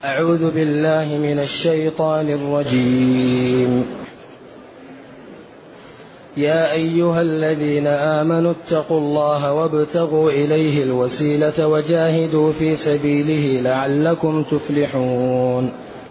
أعوذ بالله من الشيطان الرجيم. يا أيها الذين آمنوا اتقوا الله وابتغوا إليه الوسيلة وجاهدوا في سبيله لعلكم تفلحون.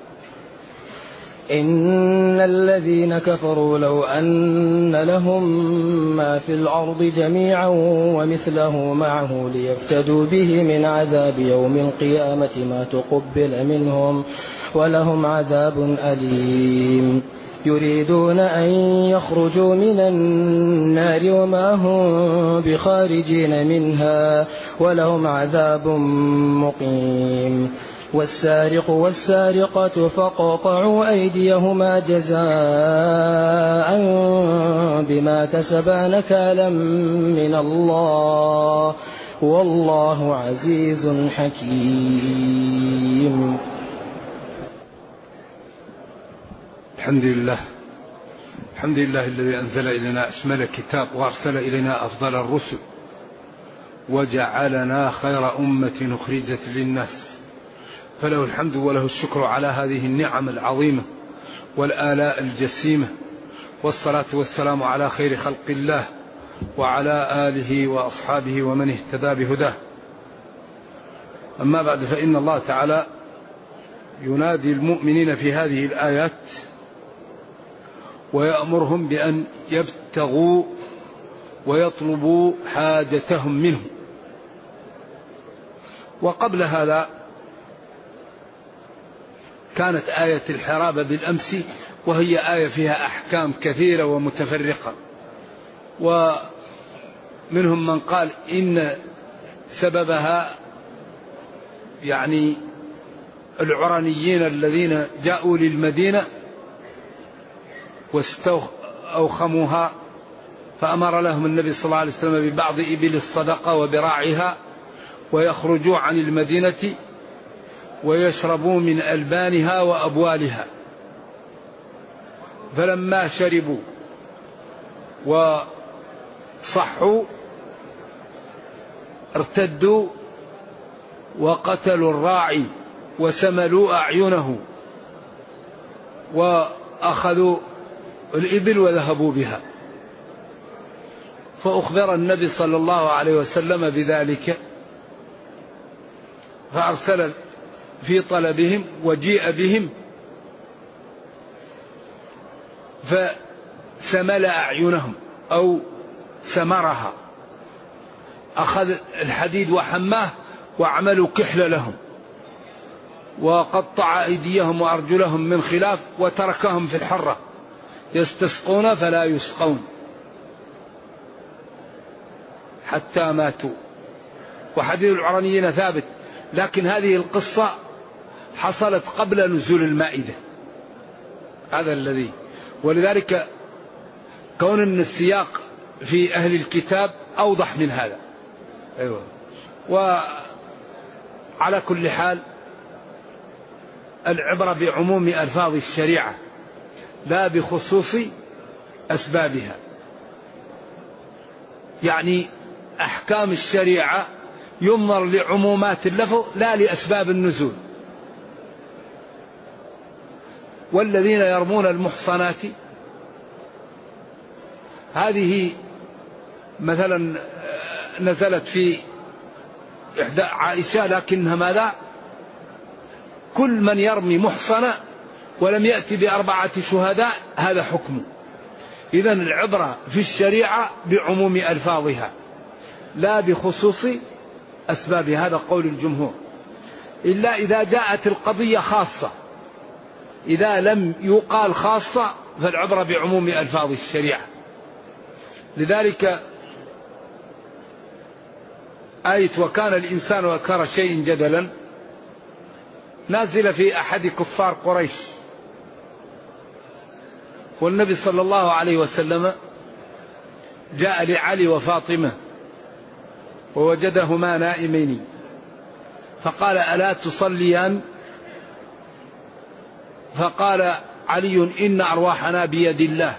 إن الذين كفروا لو أن لهم ما في الأرض جميعا ومثله معه ليفتدوا به من عذاب يوم القيامة ما تقبل منهم ولهم عذاب أليم. يريدون أن يخرجوا من النار وما هم بخارجين منها ولهم عذاب مقيم. والسارق والسارقة فاقطعوا أيديهما جزاء بما كسبا نكالا من الله والله عزيز حكيم. الحمد لله الذي أنزل إلينا أشمل الكتاب وأرسل إلينا أفضل الرسل وجعلنا خير أمة أخرجت للناس، فله الحمد وله الشكر على هذه النعم العظيمة والآلاء الجسيمة، والصلاة والسلام على خير خلق الله وعلى آله وأصحابه ومن اهتدى بهداه. أما بعد، فإن الله تعالى ينادي المؤمنين في هذه الآيات ويأمرهم بأن يبتغوا ويطلبوا حاجتهم منه. وقبل هذا كانت آية الحرابة بالأمس، وهي آية فيها أحكام كثيرة ومتفرقة، ومنهم من قال إن سببها يعني العرانيين الذين جاءوا للمدينة واستوخموها، فأمر لهم النبي صلى الله عليه وسلم ببعض إبل الصدقة وبراعها، ويخرجوا عن المدينة ويشربوا من ألبانها وأبوالها. فلما شربوا وصحوا ارتدوا وقتلوا الراعي وسملوا أعينه وأخذوا الإبل وذهبوا بها. فأخبر النبي صلى الله عليه وسلم بذلك، فأرسل في طلبهم وجيء بهم، فسمل أعينهم أو سمرها، أخذ الحديد وحماه وعملوا كحل لهم، وقطع أيديهم وأرجلهم من خلاف وتركهم في الحرة يستسقون فلا يسقون حتى ماتوا. وحديث العرانيين ثابت، لكن هذه القصة حصلت قبل نزول المائدة، هذا الذي، ولذلك كون أن السياق في أهل الكتاب أوضح من هذا. أيوة. وعلى كل حال العبرة بعموم ألفاظ الشريعة لا بخصوص أسبابها، يعني أحكام الشريعة ينظر لعمومات اللفظ لا لأسباب النزول. والذين يرمون المحصنات هذه مثلا نزلت في إحدى عائشة، لكنها ماذا؟ كل من يرمي محصنة ولم يأتي بأربعة شهداء هذا حكمه. إذن العبرة في الشريعة بعموم ألفاظها لا بخصوص أسباب، هذا قول الجمهور، إلا إذا جاءت القضية خاصة. إذا لم يقال خاصة فالعبرة بعموم ألفاظ الشريعة. لذلك آية وكان الإنسان أكثر شيء جدلا نازل في أحد كفار قريش، والنبي صلى الله عليه وسلم جاء لعلي وفاطمة ووجدهما نائمين، فقال ألا تصليان؟ فقال علي إن أرواحنا بيد الله،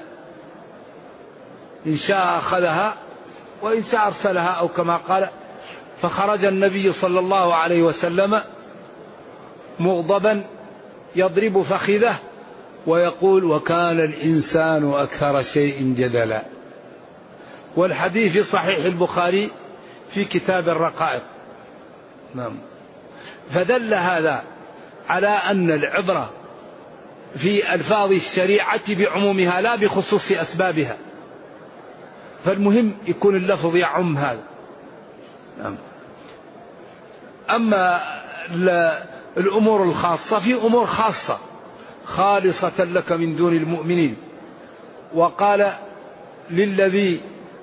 إن شاء أخذها وإن شاء أرسلها، أو كما قال. فخرج النبي صلى الله عليه وسلم مغضبا يضرب فخذه ويقول وكان الإنسان أكثر شيء جدلا. والحديث في صحيح البخاري في كتاب الرقائق. نعم. فدل هذا على أن العبرة في ألفاظ الشريعة بعمومها لا بخصوص أسبابها، فالمهم يكون اللفظ يعم هذا. نعم. أما الأمور الخاصة في أمور خاصة خالصة لك من دون المؤمنين. وقال للذي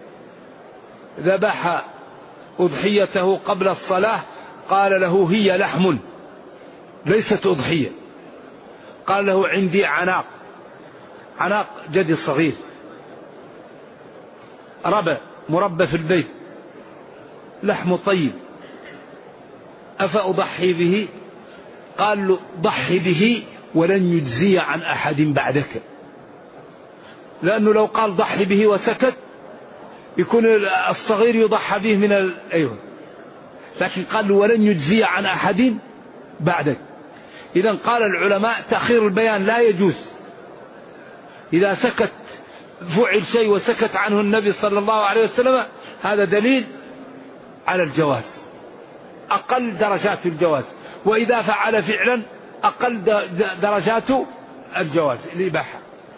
ذبح أضحيته قبل الصلاة قال له هي لحم ليست أضحية. قال له عندي عناق، عناق جدي صغير مربى في البيت لحم طيب أفأضحي به؟ قال له ضحي به ولن يجزي عن أحد بعدك، لأنه لو قال ضحي به وسكت يكون الصغير يضحى به من أيوه، لكن قال له ولن يجزي عن أحد بعدك. إذن قال العلماء تأخير البيان لا يجوز. إذا سكت فعل شيء وسكت عنه النبي صلى الله عليه وسلم هذا دليل على الجواز، أقل درجات الجواز. وإذا فعل فعلا أقل درجات الجواز الإباحة.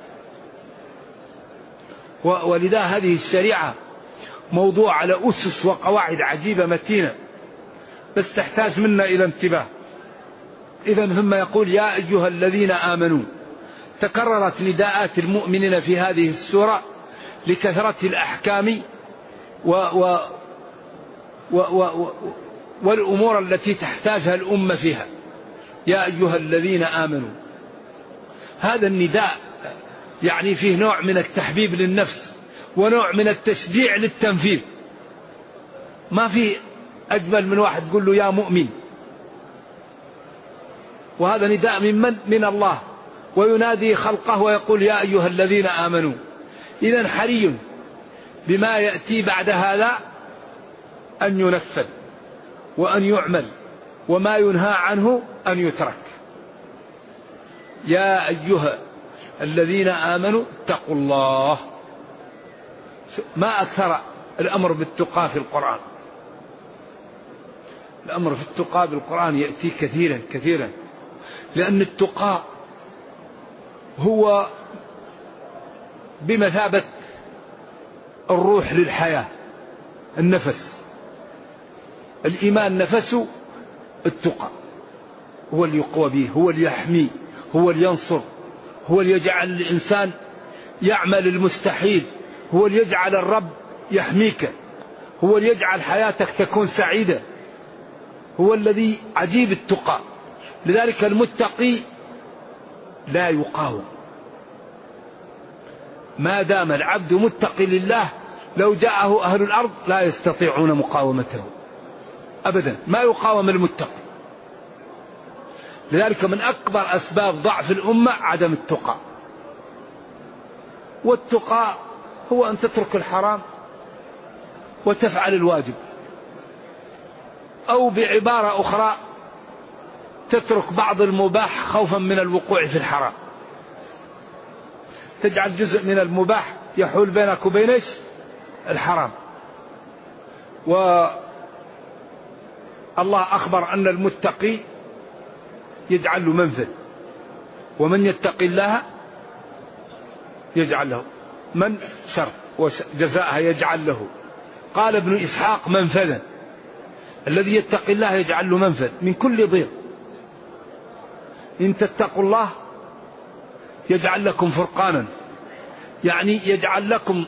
ولذا هذه الشريعة موضوع على أسس وقواعد عجيبة متينة، بس تحتاج منا إلى انتباه. إذن ثم يقول يا أيها الذين آمنوا. تكررت نداءات المؤمنين في هذه السورة لكثرة الأحكام والأمور التي تحتاجها الأمة فيها. يا أيها الذين آمنوا، هذا النداء يعني فيه نوع من التحبيب للنفس ونوع من التشجيع للتنفيذ. ما في أجمل من واحد تقول له يا مؤمن، وهذا نداء من الله، وينادي خلقه ويقول يا أيها الذين آمنوا. إذن حري بما يأتي بعد هذا أن ينفذ وأن يعمل، وما ينهى عنه أن يترك. يا أيها الذين آمنوا اتقوا الله. ما أكثر الأمر بالتقى في القرآن. الأمر في التقى بالقرآن يأتي كثيرا كثيرا، لأن التقى هو بمثابة الروح للحياة، النفس. الإيمان نفسه التقى، هو اللي يقوى به، هو اللي يحمي، هو اللي ينصر، هو اللي يجعل الإنسان يعمل المستحيل، هو اللي يجعل الرب يحميك، هو اللي يجعل حياتك تكون سعيدة، هو الذي عجيب التقى. لذلك المتقي لا يقاوم. ما دام العبد متقي لله لو جاءه أهل الأرض لا يستطيعون مقاومته أبدا، ما يقاوم المتقي. لذلك من أكبر أسباب ضعف الأمة عدم التقى. والتقى هو أن تترك الحرام وتفعل الواجب، أو بعبارة أخرى تترك بعض المباح خوفا من الوقوع في الحرام. تجعل جزء من المباح يحول بينك وبين الحرام. والله أخبر أن المتقي يجعل له منفذ، ومن يتقي الله يجعل له من شر وجزاءها يجعل له. قال ابن إسحاق منفذا، الذي يتقي الله يجعل له منفذ من كل ضيق. إن تتقوا الله يجعل لكم فرقانا، يعني يجعل لكم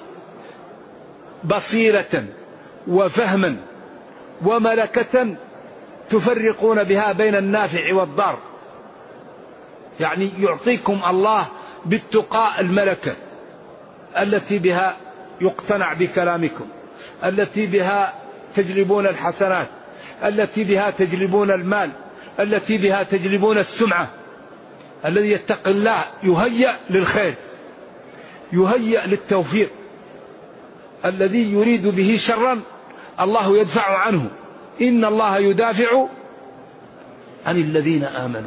بصيرة وفهما وملكة تفرقون بها بين النافع والضار. يعني يعطيكم الله بالتقاء الملكة التي بها يقتنع بكلامكم، التي بها تجلبون الحسنات، التي بها تجلبون المال، التي بها تجلبون السمعة. الذي يتقي الله يهيأ للخير، يهيأ للتوفيق. الذي يريد به شرا الله يدفع عنه. إن الله يدافع عن الذين آمنوا.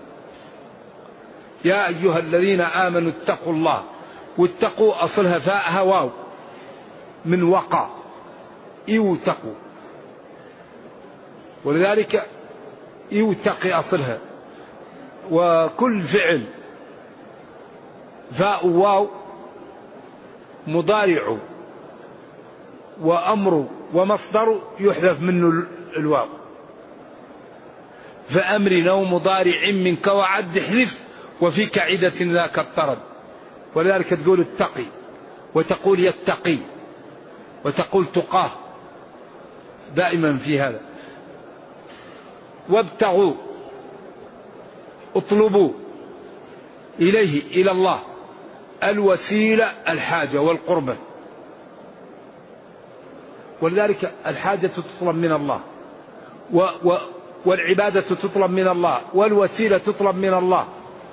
يا أيها الذين آمنوا اتقوا الله، واتقوا أصلها فاءها واو من وقع، يوتقوا، ولذلك يوتقي أصلها. وكل فعل فاء واو مضارع وأمر ومصدر يحذف منه الواو، فأمر أو مضارع منك وعد احذف وفي كعدة ذاك الطرد. ولذلك تقول اتقي، وتقول يتقي، وتقول تقاه، دائما في هذا. وابتغوا، اطلبوا إليه إلى الله الوسيلة الحاجة والقربة. ولذلك الحاجة تطلب من الله، والعبادة تطلب من الله، والوسيلة تطلب من الله.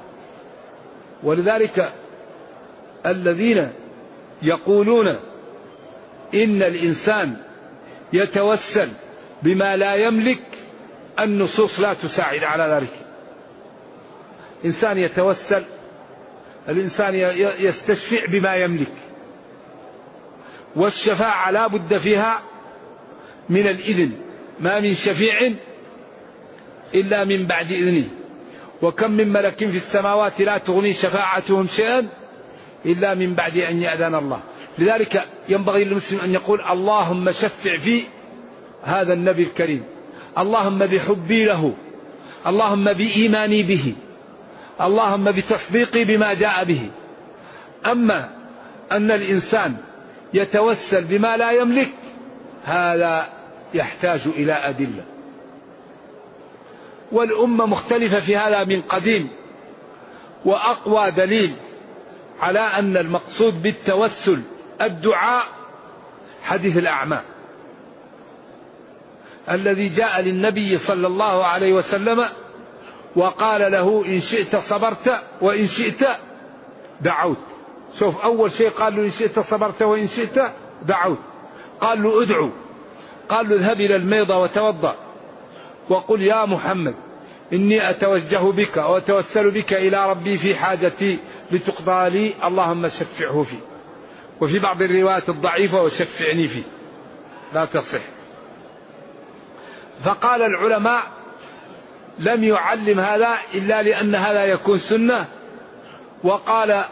ولذلك الذين يقولون إن الإنسان يتوسل بما لا يملك، النصوص لا تساعد على ذلك. إنسان يتوسل، الإنسان يستشفع بما يملك، والشفاعة لا بد فيها من الإذن، ما من شفيع إلا من بعد إذنه، وكم من ملك في السماوات لا تغني شفاعتهم شيئا إلا من بعد أن يأذن الله. لذلك ينبغي للمسلم أن يقول اللهم شفع في هذا النبي الكريم، اللهم بحبي له، اللهم بإيماني به، اللهم بتصديقي بما جاء به. أما أن الإنسان يتوسل بما لا يملك، هذا يحتاج إلى أدلة، والأمة مختلفة في هذا من قديم. وأقوى دليل على أن المقصود بالتوسل الدعاء حديث الأعمى الذي جاء للنبي صلى الله عليه وسلم وقال له إن شئت صبرت وإن شئت دعوت. شوف، أول شيء قال له إن شئت صبرت وإن شئت دعوت. قال له ادعو، قال له اذهب إلى الميضة وتوضأ وقل يا محمد إني أتوجه بك وأتوسل بك إلى ربي في حاجتي لتقضى لي، اللهم شفعه فيه. وفي بعض الروايات الضعيفة وشفعني فيه، لا تصح. فقال العلماء لم يعلم هذا إلا لأن هذا يكون سنة. وقال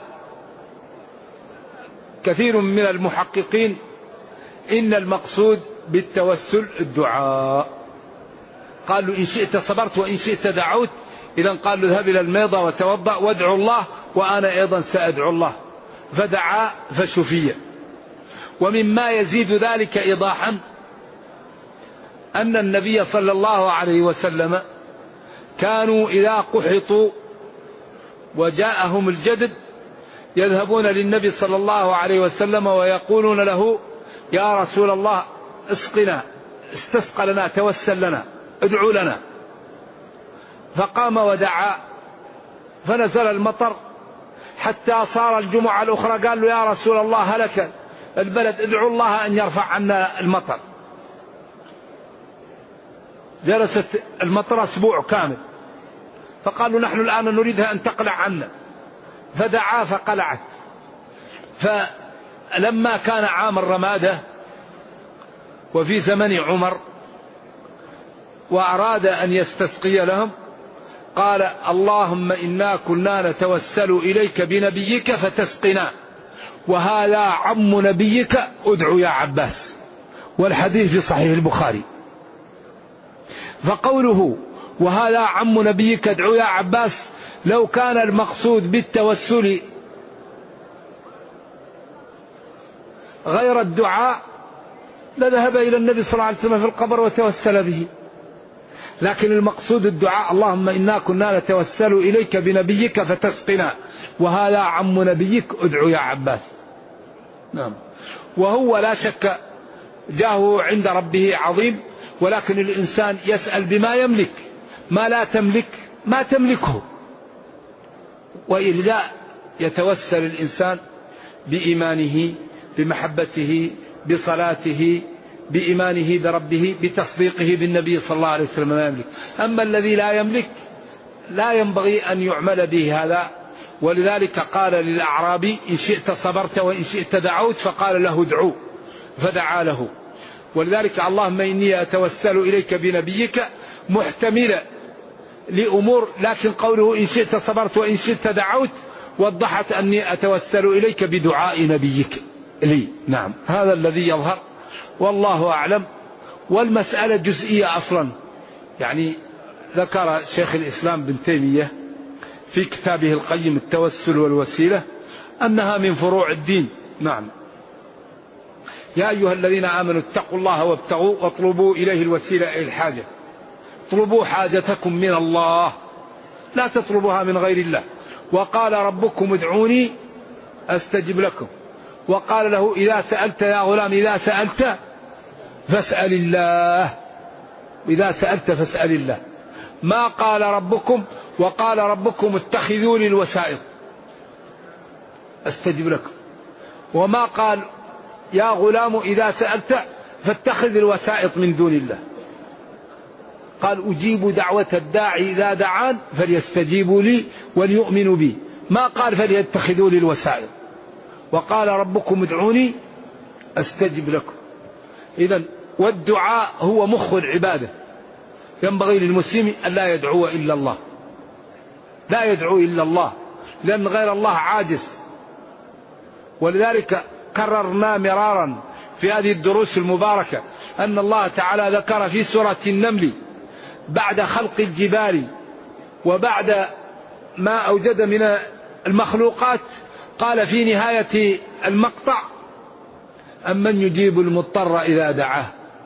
كثير من المحققين إن المقصود بالتوسل الدعاء. قالوا إن شئت صبرت وإن شئت دعوت، إذن قال له اذهب إلى الميضة وتوضأ وادعو الله وأنا أيضا سأدعو الله، فدعا فشفي. ومما يزيد ذلك إيضاحا أن النبي صلى الله عليه وسلم كانوا إذا قحطوا وجاءهم الجدب يذهبون للنبي صلى الله عليه وسلم ويقولون له يا رسول الله اسقنا، استسق لنا، توسل لنا، ادعو لنا. فقام ودعا فنزل المطر حتى صار الجمعة الأخرى قال له يا رسول الله هلك البلد، ادعو الله أن يرفع عنا المطر. جلست المطر أسبوع كامل، فقالوا نحن الآن نريدها أن تقلع عنا، فدعا فقلعت. فلما كان عام الرمادة وفي زمن عمر وأراد أن يستسقي لهم قال اللهم إنا كنا نتوسل إليك بنبيك فتسقنا، وهذا عم نبيك ادعو يا عباس. والحديث في صحيح البخاري. فقوله وهذا عم نبيك ادعو يا عباس، لو كان المقصود بالتوسل غير الدعاء لذهب إلى النبي صلى الله عليه وسلم في القبر وتوسل به، لكن المقصود الدعاء. اللهم إنا كنا نتوسل إليك بنبيك فتسقنا، وهذا عم نبيك ادعو يا عباس. نعم. وهو لا شك جاهه عند ربه عظيم، ولكن الإنسان يسأل بما يملك، ما لا تملك ما تملكه. وإذا يتوسل الإنسان بإيمانه، بمحبته، بصلاته، بإيمانه بربه بتصديقه بالنبي صلى الله عليه وسلم ما يملك. أما الذي لا يملك لا ينبغي أن يعمل به هذا. ولذلك قال للأعرابي إن شئت صبرت وإن شئت دعوت، فقال له ادعو فدعا له. ولذلك اللهم إني أتوسل إليك بنبيك محتملة لأمور، لكن قوله إن شئت صبرت وإن شئت دعوت وضحت أني أتوسل إليك بدعاء نبيك لي. نعم، هذا الذي يظهر والله أعلم. والمسألة جزئية أصلا، يعني ذكر شيخ الإسلام بن تيمية في كتابه القيم التوسل والوسيلة أنها من فروع الدين. نعم، يا أيها الذين آمنوا اتقوا الله وابتغوا واطلبوا إليه الوسيلة أي الحاجة. اطلبوا حاجتكم من الله، لا تطلبوها من غير الله. وقال ربكم ادعوني أستجب لكم. وقال له إذا سألت يا غلام إذا سألت فاسأل الله، إذا سألت فاسأل الله. ما قال ربكم وقال ربكم اتخذوا لي الوسائط أستجب لكم. وما قال يا غلام إذا سألت فاتخذ الوسائط من دون الله. قال أجيب دعوة الداعي إذا دعان فليستجيبوا لي وليؤمنوا بي. ما قال فليتخذوا لي الوسائط. وقال ربكم ادعوني أستجب لكم. إذن والدعاء هو مخ العبادة. ينبغي للمسلم أن لا يدعو إلا الله، لا يدعو إلا الله، لأن غير الله عاجز. ولذلك كررنا مرارا في هذه الدروس المباركة أن الله تعالى ذكر في سورة النمل بعد خلق الجبال وبعد ما أوجد من المخلوقات قال في نهاية المقطع أمن يجيب المضطر إذا دعاه،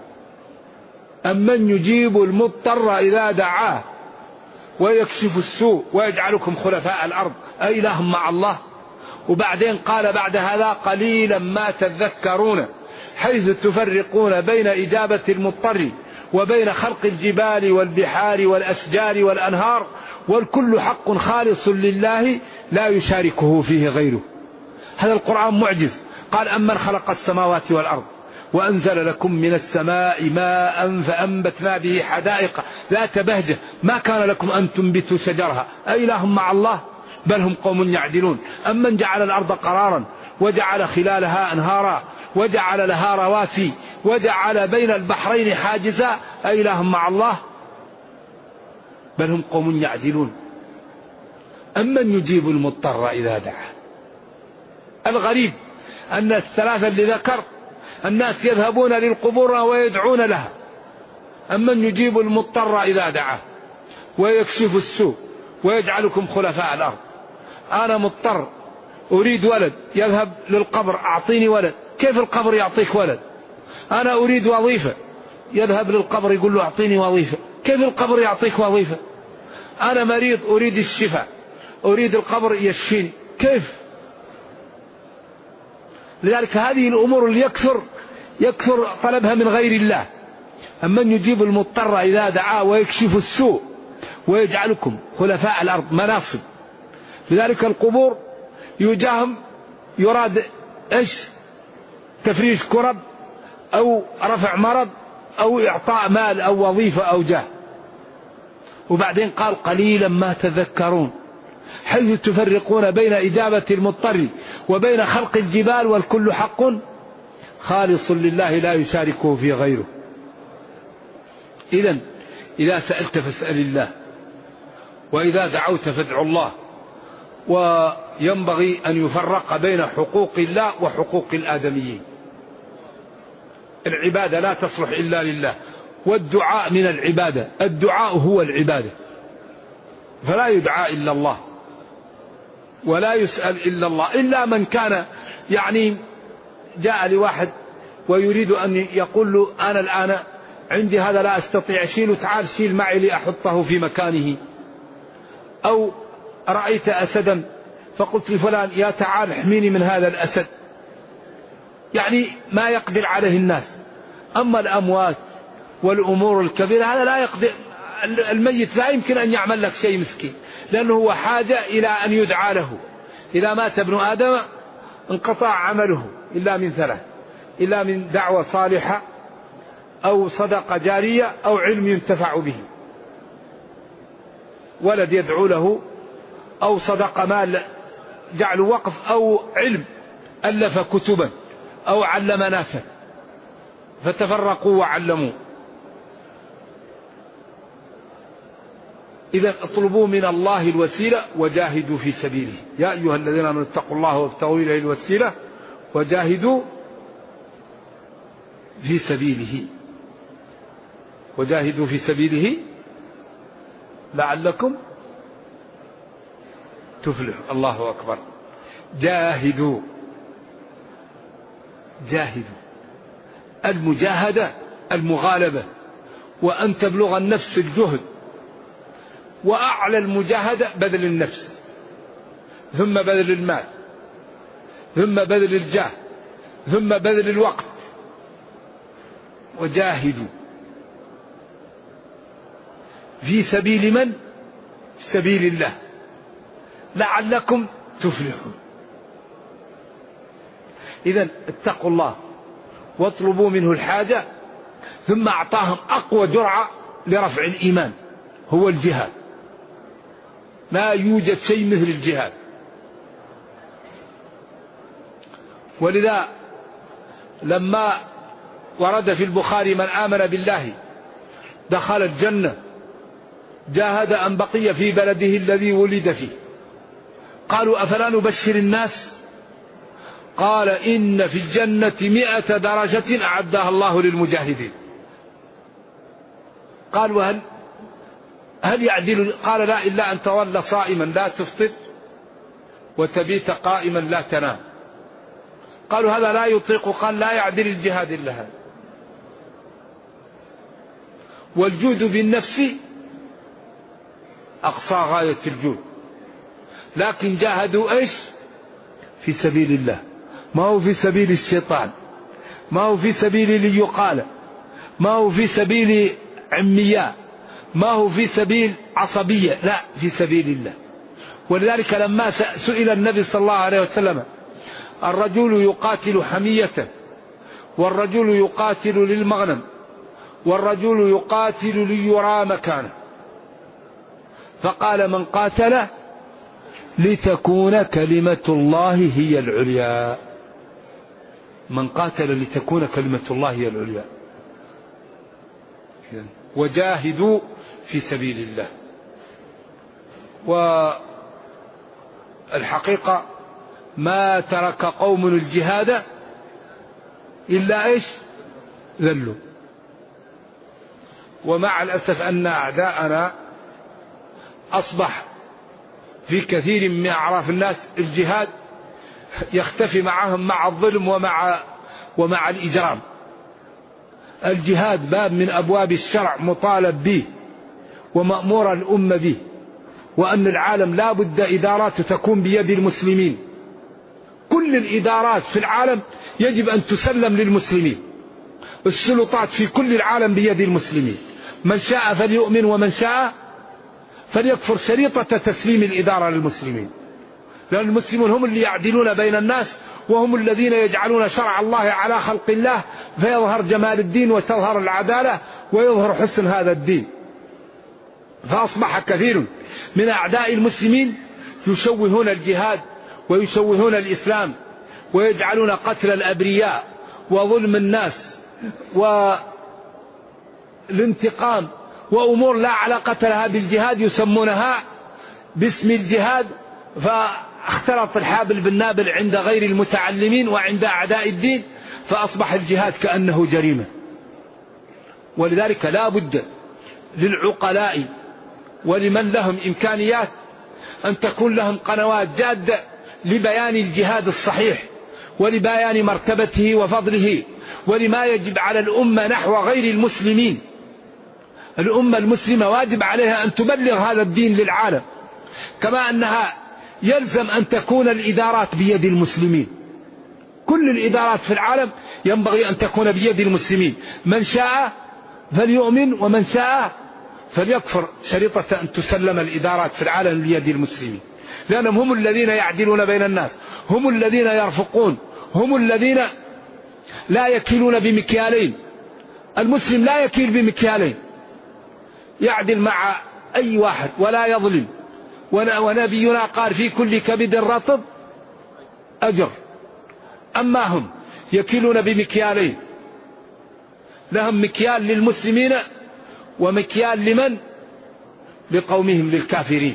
أمن يجيب المضطر إذا دعاه ويكشف السوء ويجعلكم خلفاء الأرض أإله مع الله. وبعدين قال بعد هذا قليلا ما تذكرون حيث تفرقون بين إجابة المضطر وبين خلق الجبال والبحار والأشجار والأنهار والكل حق خالص لله لا يشاركه فيه غيره. هذا القرآن معجز. قال أمن خلق السماوات والأرض وأنزل لكم من السماء ماء فأنبتنا به حدائق ذات بهجة ما كان لكم أن تنبتوا شجرها أإله مع الله بل هم قوم يعدلون. أمن جعل الأرض قرارا وجعل خلالها أنهارا وجعل لها رواسي وجعل بين البحرين حاجزا أإله مع الله بل هم قوم يعدلون. أمن يجيب المضطر إذا دعاه. الغريب أن الثلاثة اللي ذكر الناس يذهبون للقبور ويدعون لها. أمن يجيب المضطر إذا دعاه ويكشف السوء ويجعلكم خلفاء الأرض. أنا مضطر أريد ولد، يذهب للقبر أعطيني ولد. كيف القبر يعطيك ولد؟ أنا أريد وظيفة، يذهب للقبر يقول له أعطيني وظيفة. كيف القبر يعطيك وظيفة؟ أنا مريض أريد الشفاء، أريد القبر يشفيني. كيف؟ لذلك هذه الأمور اللي يكثر طلبها من غير الله. أمن يجيب المضطر إذا دعاه ويكشف السوء ويجعلكم خلفاء الأرض مناصب. لذلك القبور يجاهم يراد إيش؟ تفريش كرب أو رفع مرض أو إعطاء مال أو وظيفة أو جاه. وبعدين قال قليلا ما تذكرون حيث تفرقون بين إجابة المضطر وبين خلق الجبال والكل حق خالص لله لا يشاركه في غيره. إذن إذا سألت فاسأل الله وإذا دعوت فادعوا الله. وينبغي أن يفرق بين حقوق الله وحقوق الآدميين. العبادة لا تصلح إلا لله والدعاء من العبادة. الدعاء هو العبادة، فلا يدعى إلا الله ولا يسأل إلا الله. إلا من كان يعني جاء لواحد ويريد أن يقول له أنا الآن عندي هذا لا أستطيع أشيله، تعال شيل معي لأحطه في مكانه. أو رأيت أسدا فقلت لفلان يا تعال احميني من هذا الأسد، يعني ما يقدر عليه الناس. أما الأموات والأمور الكبيرة هذا لا يقدر، الميت لا يمكن أن يعمل لك شيء مسكين، لأنه هو حاجة إلى أن يدعى له. إذا مات ابن آدم انقطع عمله إلا من ثلاث: إلا من دعوة صالحة أو صدقة جارية أو علم ينتفع به، ولد يدعو له، أو صدقة مال جعل وقف، أو علم ألف كتبا، أو علم ناسا فتفرقوا وعلموا. إذا اطلبوا من الله الوسيلة وجاهدوا في سبيله. يا أيها الذين آمنوا اتقوا الله وابتغوا إليه الوسيلة وجاهدوا في سبيله، وجاهدوا في سبيله لعلكم تفلحوا. الله أكبر. جاهدوا، جاهدوا. المجاهدة المغالبة، وأن تبلغ النفس الجهد، وأعلى المجاهدة بذل النفس، ثم بذل المال، ثم بذل الجاه، ثم بذل الوقت. وجاهدوا في سبيل من؟ في سبيل الله لعلكم تفلحون. إذن اتقوا الله واطلبوا منه الحاجة، ثم أعطاهم أقوى جرعة لرفع الإيمان، هو الجهاد. لا يوجد شيء مثل الجهاد. ولذا لما ورد في البخاري من آمن بالله دخل الجنة جاهد أن بقي في بلده الذي ولد فيه. قالوا أفلا نبشر الناس؟ قال إن في الجنة 100 درجة أعدها الله للمجاهدين. قالوا هل يعدل؟ قال لا، إلا أن تظل صائما لا تفطر وتبيت قائما لا تنام. قالوا هذا لا يطيق. قال لا يعدل الجهاد إلا هذا. والجود بالنفس أقصى غاية الجود، لكن جاهدوا إيش؟ في سبيل الله، ما هو في سبيل الشيطان، ما هو في سبيل ليقال، ما هو في سبيل عمياء، ما هو في سبيل عصبية، لا، في سبيل الله. ولذلك لما سئل النبي صلى الله عليه وسلم الرجل يقاتل حمية، والرجل يقاتل للمغنم، والرجل يقاتل ليرى مكانه، فقال من قاتل لتكون كلمة الله هي العليا. من قاتل لتكون كلمة الله هي العليا. وجاهدوا في سبيل الله. والحقيقة ما ترك قوم الجهاد إلا إيش؟ ذلوا. ومع الأسف أن أعداءنا أصبح في كثير من أعراف الناس الجهاد يختفي معهم مع الظلم ومع الإجرام. الجهاد باب من أبواب الشرع مطالب به ومأمور الأمة به، وأن العالم لا بد إدارات تكون بيد المسلمين. كل الإدارات في العالم يجب أن تسلم للمسلمين. السلطات في كل العالم بيد المسلمين، من شاء فليؤمن ومن شاء فليكفر. شريطة تسليم الإدارة للمسلمين، لأن المسلمون هم اللي يعدلون بين الناس، وهم الذين يجعلون شرع الله على خلق الله، فيظهر جمال الدين وتظهر العدالة ويظهر حسن هذا الدين. فأصبح كثير من أعداء المسلمين يشوهون الجهاد ويشوهون الإسلام، ويجعلون قتل الأبرياء وظلم الناس والانتقام وأمور لا علاقة لها بالجهاد يسمونها باسم الجهاد، فاختلط الحابل بالنابل عند غير المتعلمين وعند أعداء الدين، فأصبح الجهاد كأنه جريمة. ولذلك لا بد للعقلاء ولمن لهم إمكانيات أن تكون لهم قنوات جادة لبيان الجهاد الصحيح، ولبيان مرتبته وفضله، ولما يجب على الأمة نحو غير المسلمين. الأمة المسلمة واجب عليها أن تبلغ هذا الدين للعالم، كما أنها يلزم أن تكون الإدارات بيد المسلمين. كل الإدارات في العالم ينبغي أن تكون بيد المسلمين، من شاء فليؤمن ومن شاء فليكفر. شريطة أن تسلم الإدارات في العالم بيد المسلمين، لأنهم هم الذين يعدلون بين الناس، هم الذين يرفقون، هم الذين لا يكيلون بمكيالين. المسلم لا يكيل بمكيالين، يعدل مع أي واحد ولا يظلم. ونبينا قال في كل كبد رطب أجر. أما هم يكيلون بمكيالين، لهم مكيال للمسلمين ومكيال لمن؟ لقومهم للكافرين.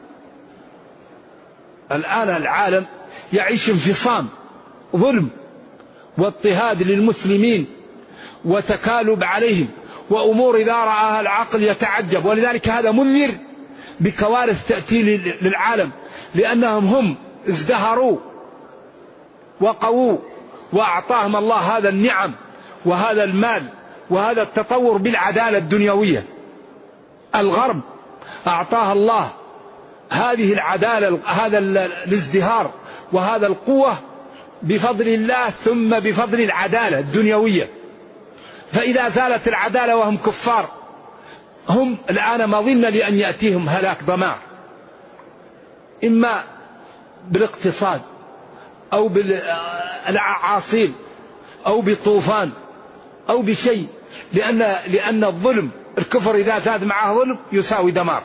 الآن العالم يعيش انفصام، ظلم واضطهاد للمسلمين وتكالب عليهم وأمور إذا رآها العقل يتعجب. ولذلك هذا منذر بكوارث تأتي للعالم، لأنهم هم ازدهروا وقووا وأعطاهم الله هذا النعم وهذا المال وهذا التطور بالعدالة الدنيوية. الغرب أعطاها الله هذه العدالة، هذا الازدهار وهذا القوة بفضل الله ثم بفضل العدالة الدنيوية. فإذا زالت العدالة وهم كفار، هم الآن مظن لأن يأتيهم هلاك دمار، إما بالاقتصاد أو بالأعاصير أو بطوفان أو بشيء، لأن الظلم، الكفر إذا زاد معه ظلم يساوي دمار.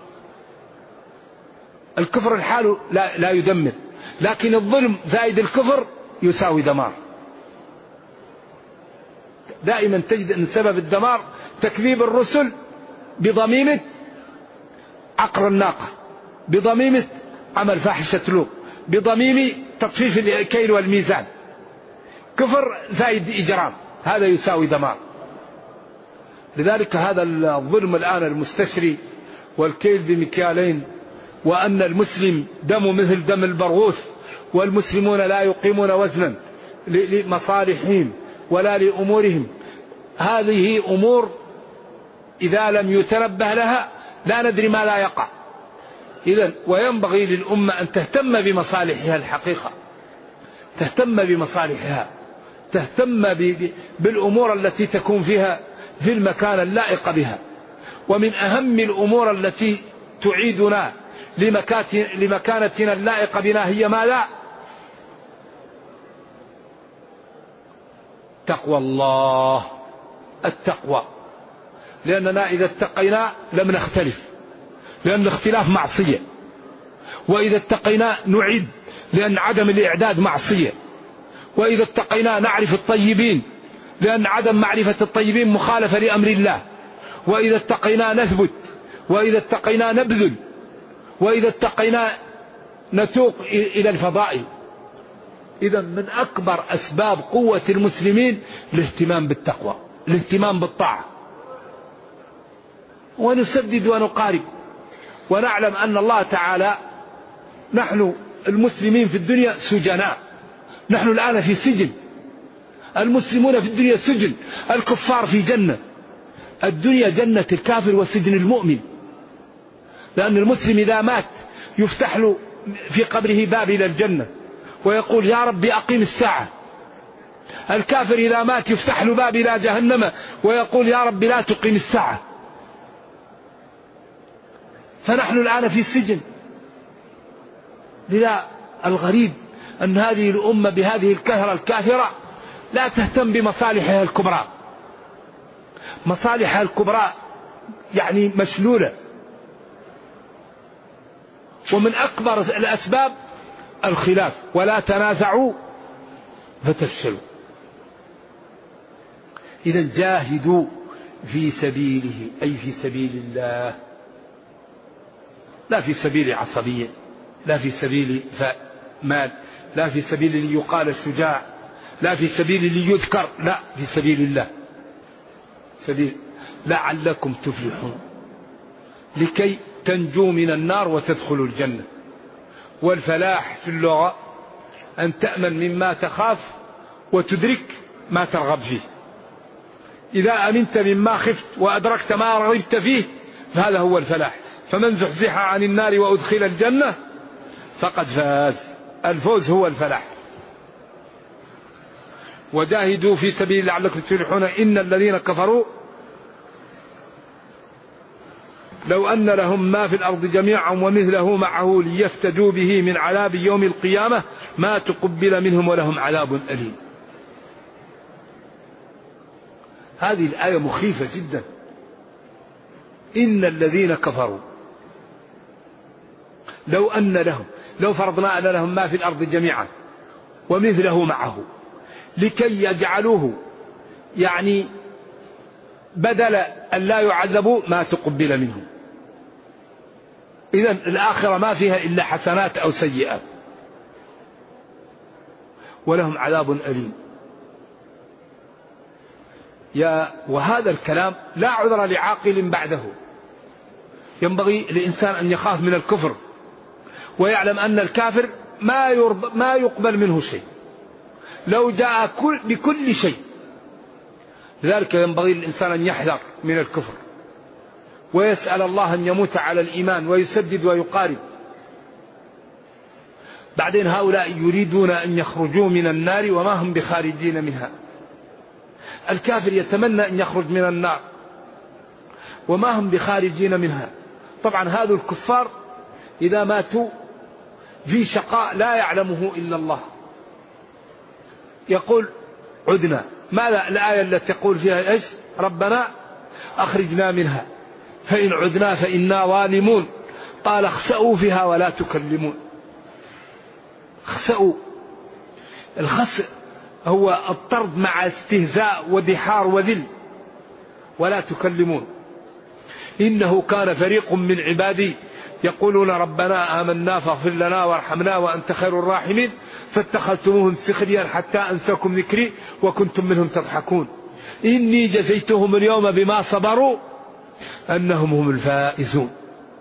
الكفر الحال لا يدمر، لكن الظلم زائد الكفر يساوي دمار. دائما تجد أن سبب الدمار تكذيب الرسل بضميمة عقر الناقة، بضميمة عمل فاحشة لوط، بضميم تطفيف الكيل والميزان. كفر زائد إجرام، هذا يساوي دمار. لذلك هذا الظلم الآن المستشري والكيل بمكيالين، وأن المسلم دم مثل دم البرغوث، والمسلمون لا يقيمون وزنا لمصالحهم ولا لأمورهم. هذه أمور إذا لم يتنبه لها لا ندري ما لا يقع. إذن وينبغي للأمة أن تهتم بمصالحها الحقيقة، تهتم بمصالحها، تهتم بالأمور التي تكون فيها في المكان اللائق بها. ومن أهم الأمور التي تعيدنا لمكانتنا اللائقة بنا هي ماذا؟ تقوى الله، التقوى. لأننا إذا اتقينا لم نختلف، لأن الاختلاف معصية، وإذا اتقينا نعد، لأن عدم الإعداد معصية، وإذا اتقينا نعرف الطيبين، لأن عدم معرفة الطيبين مخالفة لأمر الله، وإذا اتقينا نثبت، وإذا اتقينا نبذل، وإذا اتقينا نتوق إلى الفضائل. إذا من أكبر أسباب قوة المسلمين الاهتمام بالتقوى، الاهتمام بالطاعة. ونسدد ونقارب، ونعلم أن الله تعالى، نحن المسلمين في الدنيا سجناء، نحن الآن في سجن، المسلمون في الدنيا سجن، الكفار في جنة. الدنيا جنة الكافر وسجن المؤمن، لأن المسلم إذا مات يفتح له في قبره باب إلى الجنة ويقول يا رب أقيم الساعة. الكافر إذا مات يفتح له باب إلى جهنم ويقول يا رب لا تقيم الساعة. فنحن الآن في السجن. لذا الغريب أن هذه الأمة بهذه الكثرة الكافرة لا تهتم بمصالحها الكبرى. مصالحها الكبرى يعني مشلولة. ومن أكبر الأسباب الخلاف، ولا تنازعوا فتفشلوا. إذا جاهدوا في سبيله، أي في سبيل الله، لا في سبيل عصبية، لا في سبيل مال، لا في سبيل ليقال الشجاع، لا في سبيل ليذكر، لا في سبيل الله، سبيل لعلكم تفلحون، لكي تنجوا من النار وتدخلوا الجنة. والفلاح في اللغة أن تأمن مما تخاف وتدرك ما ترغب فيه. إذا أمنت مما خفت وأدركت ما رغبت فيه فهذا هو الفلاح. فمن زحزح عن النار وأدخل الجنة فقد فاز. الفوز هو الفلاح. وجاهدوا في سبيل لعلكم تفلحون. إن الذين كفروا لو أن لهم ما في الأرض جميعا ومثله معه ليفتدوا به من عذاب يوم القيامة ما تقبل منهم ولهم عذاب أليم. هذه الآية مخيفة جدا. إن الذين كفروا لو فرضنا أن لهم ما في الأرض جميعا ومثله معه لكي يجعلوه يعني بدل أن لا يعذبوا ما تقبل منهم. إذن الآخرة ما فيها إلا حسنات أو سيئات، ولهم عذاب أليم. وهذا الكلام لا عذر لعاقل بعده. ينبغي للإنسان أن يخاف من الكفر ويعلم أن الكافر ما يقبل منه شيء لو جاء بكل شيء. لذلك ينبغي للإنسان أن يحذر من الكفر ويسأل الله أن يموت على الإيمان ويسدد ويقارب. بعدين هؤلاء يريدون أن يخرجوا من النار وما هم بخارجين منها. الكافر يتمنى أن يخرج من النار وما هم بخارجين منها. طبعا هذا الكفار إذا ماتوا في شقاء لا يعلمه إلا الله. يقول عدنا، ماذا الآية التي تقول فيها إيش؟ ربنا أخرجنا منها فإن عدنا فإنا ظالمون. قال اخسأوا فيها ولا تكلمون. اخسأوا، الخسأ هو الطرد مع استهزاء ودحار وذل. ولا تكلمون إنه كان فريق من عبادي يقولون ربنا آمنا فاغفر لنا وارحمنا وأنت خير الراحمين فاتخذتموهم سخريا حتى أنساكم ذكري وكنتم منهم تضحكون إني جزيتهم اليوم بما صبروا أنهم هم الفائزون.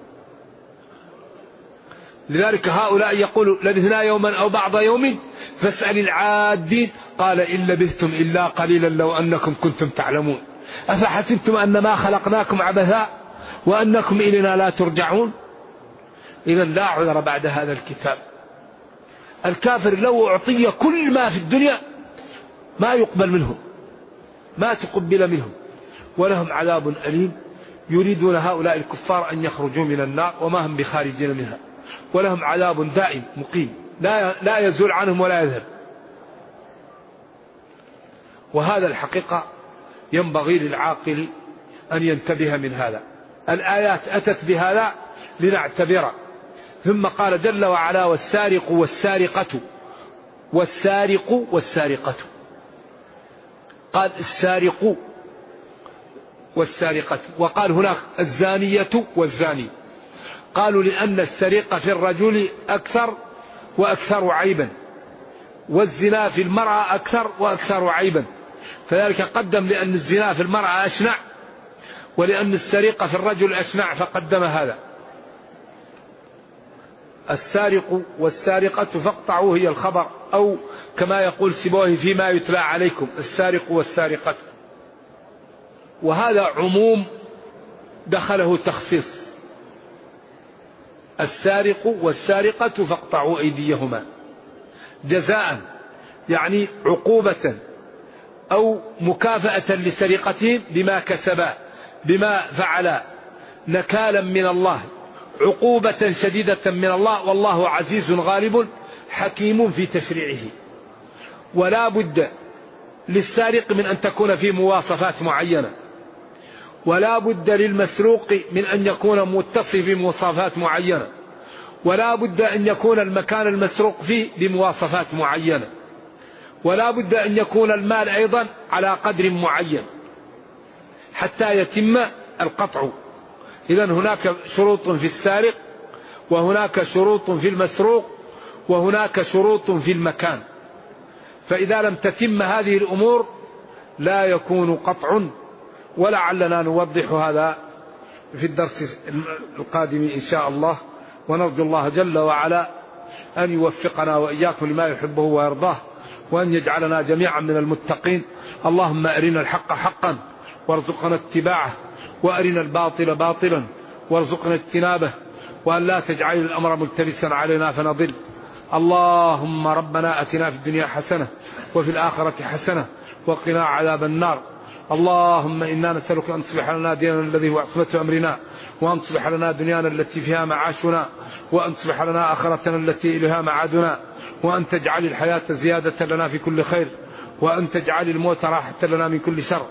لذلك هؤلاء يقولوا لبثنا يوما أو بعض يوم فاسأل العادين قال إن لبثتم إلا قليلا لو أنكم كنتم تعلمون أفحسبتم أنما خلقناكم عبثا وأنكم إلينا لا ترجعون. إذن لا عذر بعد هذا الكتاب. الكافر لو أعطي كل ما في الدنيا ما يقبل منهم، ما تقبل منهم، ولهم عذاب أليم. يريدون هؤلاء الكفار أن يخرجوا من النار وما هم بخارجين منها، ولهم عذاب دائم مقيم لا يزول عنهم ولا يذهب. وهذا الحقيقة ينبغي للعاقل أن ينتبه من هذا. الآيات أتت بهذا لنعتبر. ثم قال جل وعلا والسارق والسارقة. قال السارق والسارقة، وقال هناك الزانية والزاني. قالوا لأن السرقة في الرجل أكثر وأكثر عيبا، والزنا في المرأة أكثر وأكثر عيبا، فذلك قدم لأن الزنا في المرأة أشنع، ولأن السرقة في الرجل أشنع فقدم هذا. السارق والسارقة فاقطعوا هي الخبر، أو كما يقول سيبويه فيما يتلى عليكم السارق والسارقة. وهذا عموم دخله تخصيص. السارق والسارقة فاقطعوا أيديهما جزاء، يعني عقوبة أو مكافأة لسرقتهم بما كسبا، بما فعلا، نكالا من الله، عقوبة شديدة من الله، والله عزيز غالب حكيم في تشريعه. ولا بد للسارق من أن تكون في مواصفات معينة، ولا بد للمسروق من أن يكون متصف بمواصفات معينة، ولا بد أن يكون المكان المسروق فيه بمواصفات معينة، ولا بد أن يكون المال أيضا على قدر معين حتى يتم القطع. إذن هناك شروط في السارق، وهناك شروط في المسروق، وهناك شروط في المكان. فإذا لم تتم هذه الأمور لا يكون قطع. ولعلنا نوضح هذا في الدرس القادم إن شاء الله. ونرجو الله جل وعلا أن يوفقنا وإياكم لما يحبه ويرضاه، وأن يجعلنا جميعا من المتقين. اللهم أرنا الحق حقا وارزقنا اتباعه، وأرنا الباطل باطلا وارزقنا اجتنابه، وأن لا تجعل الأمر ملتبسا علينا فنضل. اللهم ربنا أتنا في الدنيا حسنة وفي الآخرة حسنة وقنا عذاب النار. اللهم إنا نسألك أن تصلح لنا ديننا الذي هو عصمة أمرنا، وأن تصلح لنا دنيانا التي فيها معاشنا، وأن تصلح لنا آخرتنا التي إليها معادنا، وأن تجعل الحياة زيادة لنا في كل خير، وأن تجعل الموت راحة لنا من كل شر،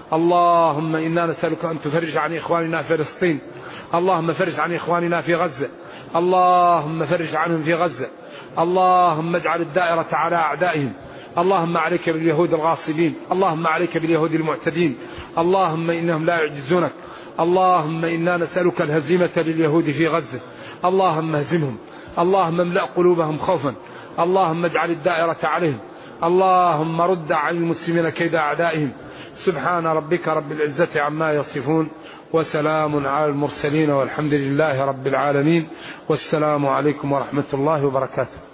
اللهم إنا نسألك أن تفرج عن إخواننا في فلسطين، اللهم فرج عن إخواننا في غزة، اللهم فرج عنهم في غزة، اللهم اجعل الدائرة على أعدائهم، اللهم عليك باليهود الغاصبين، اللهم عليك باليهود المعتدين، اللهم إنهم لا يعجزونك، اللهم إنا نسألك الهزيمة لليهود في غزة، اللهم اهزمهم، اللهم املأ قلوبهم خوفا، اللهم اجعل الدائرة عليهم، اللهم رد عن المسلمين كيد أعدائهم. سبحان ربك رب العزة عما يصفون، وسلام على المرسلين، والحمد لله رب العالمين، والسلام عليكم ورحمة الله وبركاته.